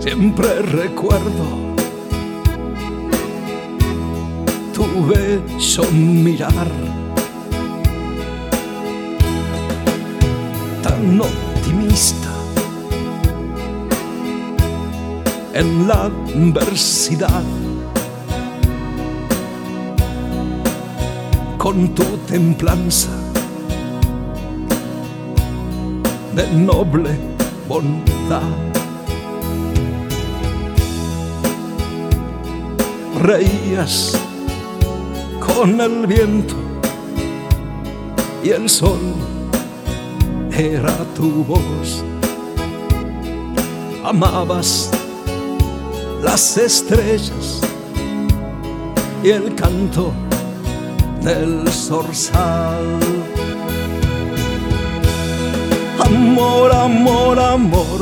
Siempre recuerdo tu bello mirar, tan optimista en la adversidad, con tu templanza de noble bondad. Reías con el viento y el sol era tu voz. Amabas las estrellas y el canto del zorzal. Amor, amor, amor,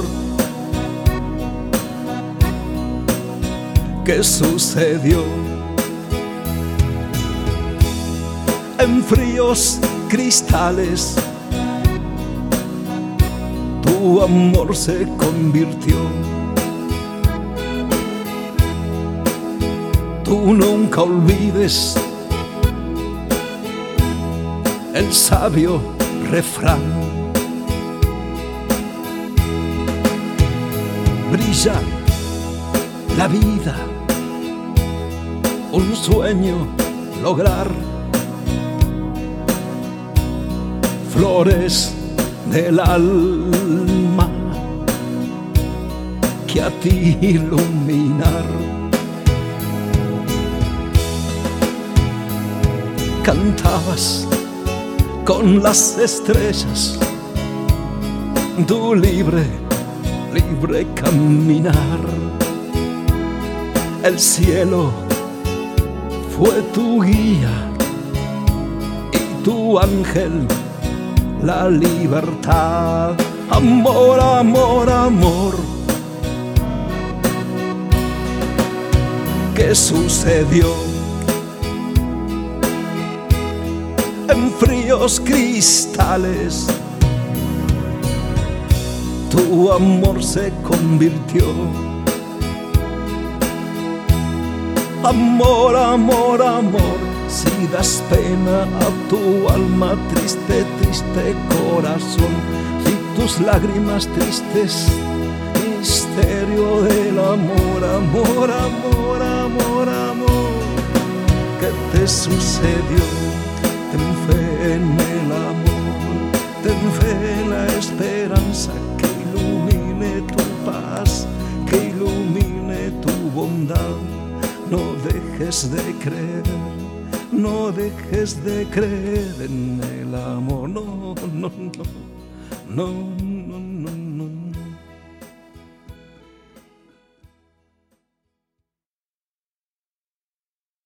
¿qué sucedió? En fríos cristales tu amor se convirtió. Tú nunca olvides el sabio refrán: brilla la vida, un sueño lograr, flores del alma que a ti iluminar. Cantabas con las estrellas tu libre caminar. El cielo fue tu guía y tu ángel la libertad. Amor, amor, amor, ¿qué sucedió? En fríos cristales tu amor se convirtió. Amor, amor, amor, si das pena a tu alma, triste, triste corazón, si tus lágrimas tristes, misterio del amor, amor, amor, amor, amor, ¿qué te sucedió? Ten fe en el amor, ten fe en la esperanza que ilumine tu paz, que ilumine tu bondad. No dejes de creer, no dejes de creer en el amor, no, no, no, no.